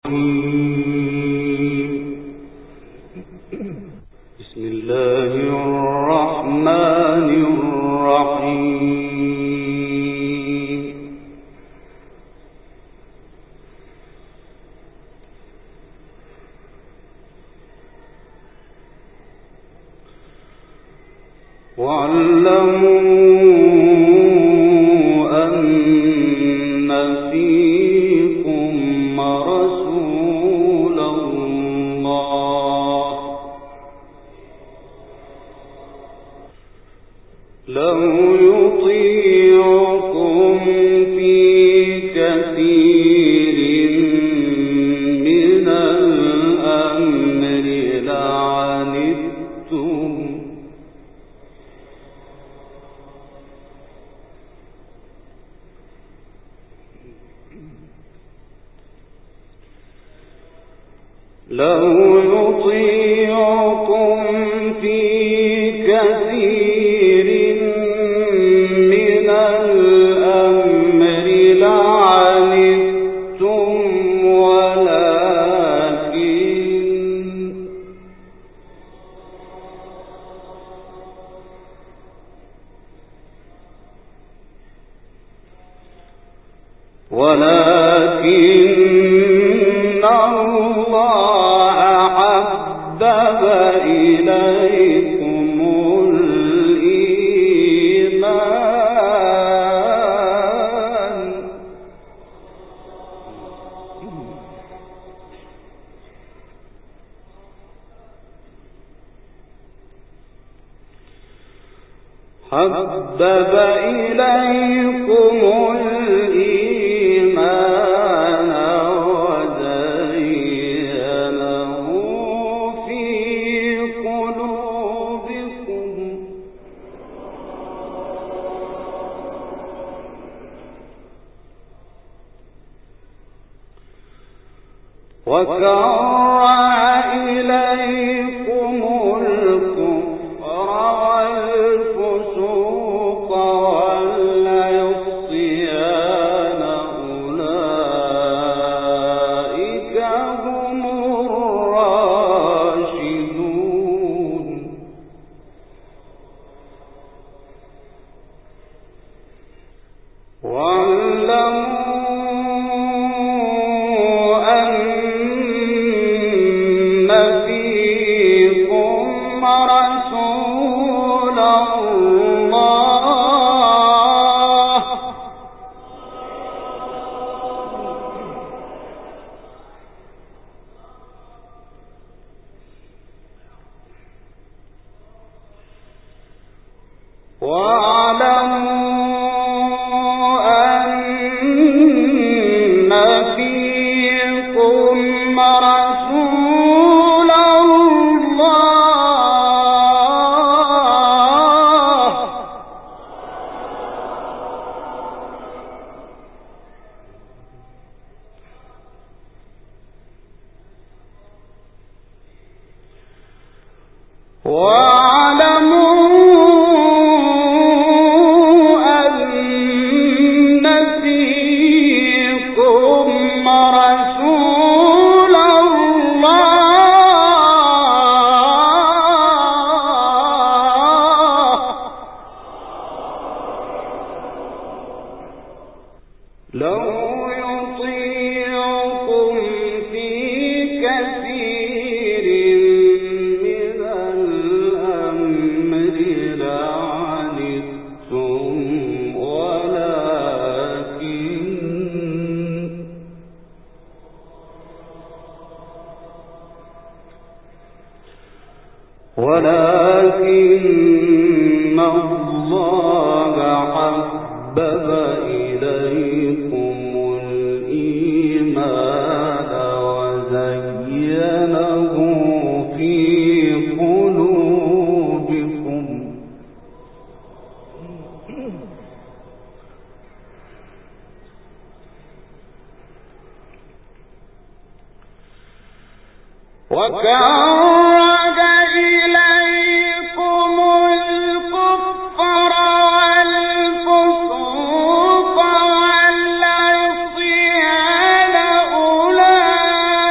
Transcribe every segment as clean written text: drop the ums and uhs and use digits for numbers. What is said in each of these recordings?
بسم الله الرحمن الرحيم. واعلموا أن فيكم رسول الله لو يطيعكم في كثير من الأمر لعنتم في كثير من الأمر لعنتم ولكن الله حبب إليكم الإيمان وزينه في قلوبكم وكره إليكم الكفر والفسوق والعصيان أولئك هم الراشدون لو يطيعكم في كثير من الأمر لعنتم ولكن الله حبب إليكم الإيمان وزينه في قلوبكم وكره إليكم الكفر والفسوق والعصيان أولئك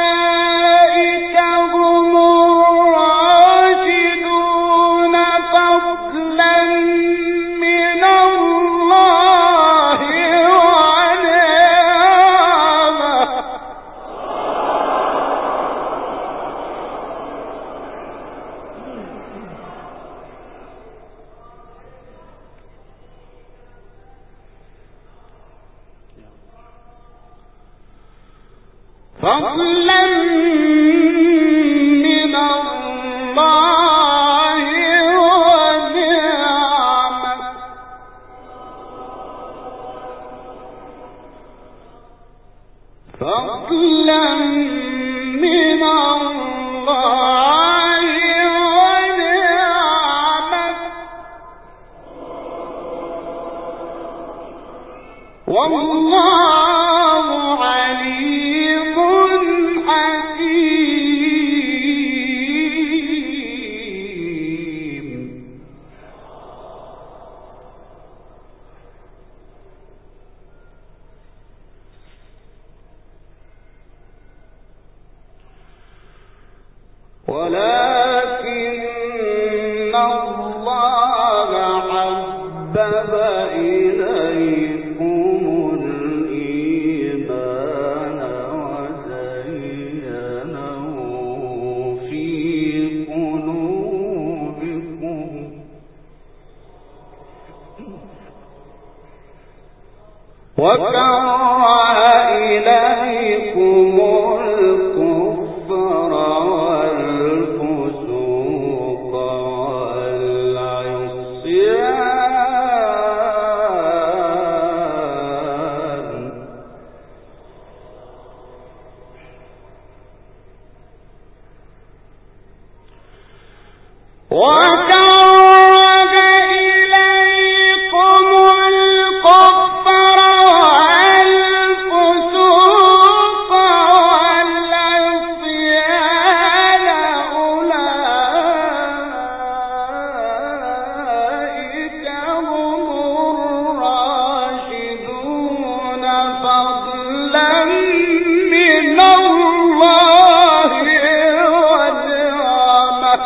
فضلا من الله ونعمة فضلا من الله ونعمة والله عليم حكيم. ولكن الله حبب إليكم الإيمان وزينه في قلوبكم وكره إليكم الكفر والفسوق والعصيان وكره إليكم الكفر والفسوق والعصيان أولئك هم الراشدون فضلا من الله ونعمة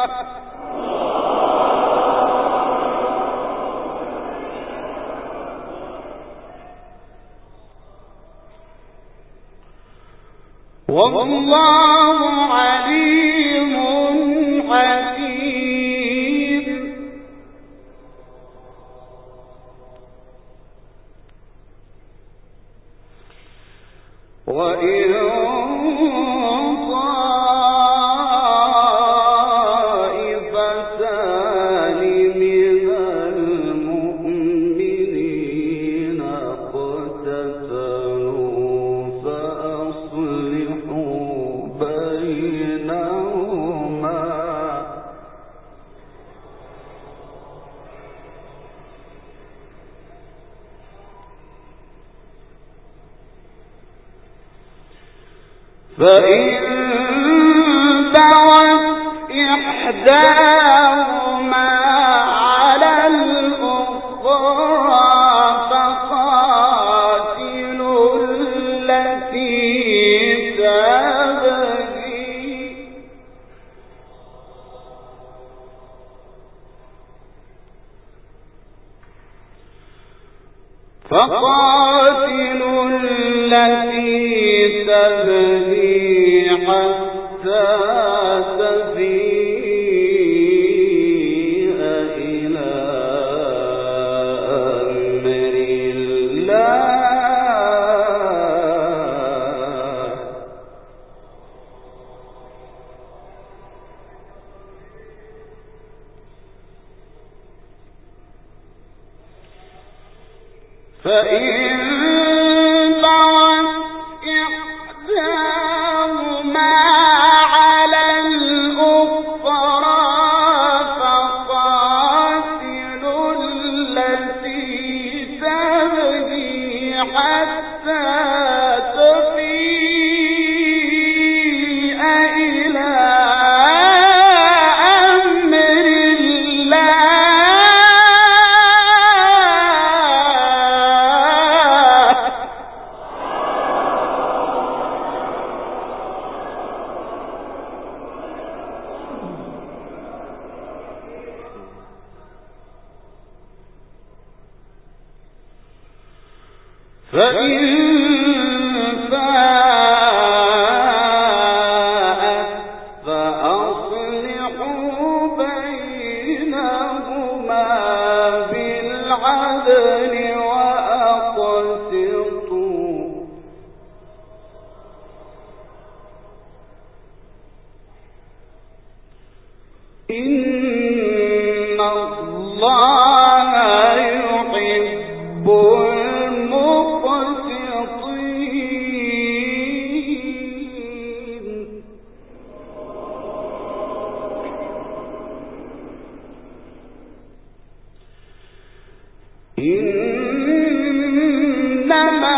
والله عليم حكيم. وإن طائفتان من المؤمنين اقتتلوا فأصلحوا بينهما فإن بغت إحداهما على الأخرى فقاتلوا التي تبغي حتى تفيء إلى أمر الله فإن بغت إحداهما على الأخرى فقاتلوا التي تبغي حتى تفيء إلى أمر الله فإن فاءت فأصلحوا بينهما بالعدل وأقسطوا إن الله يحب المقسطين. إنما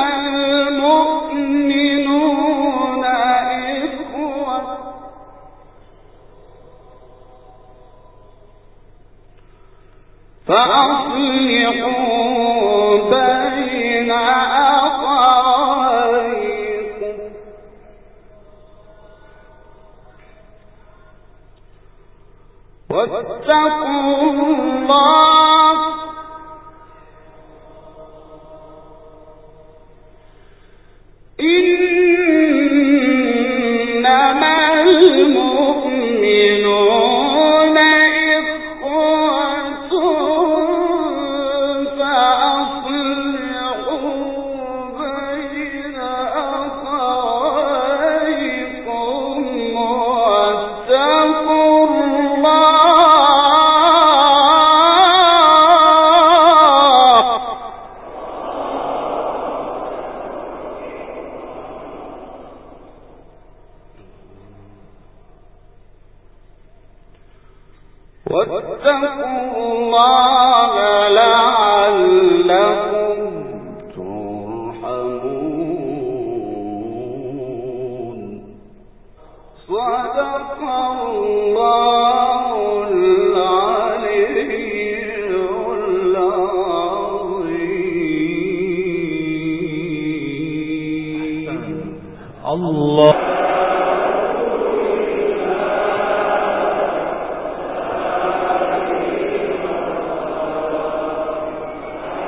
المؤمنون إخوة فأصلحوا بين أخويكم واتقوا الله إنما المؤمنون إخوة فأصلحوا بين أخويكم واتقوا الله لعلكم ترحمون. صدق الله العلي العظيم. الله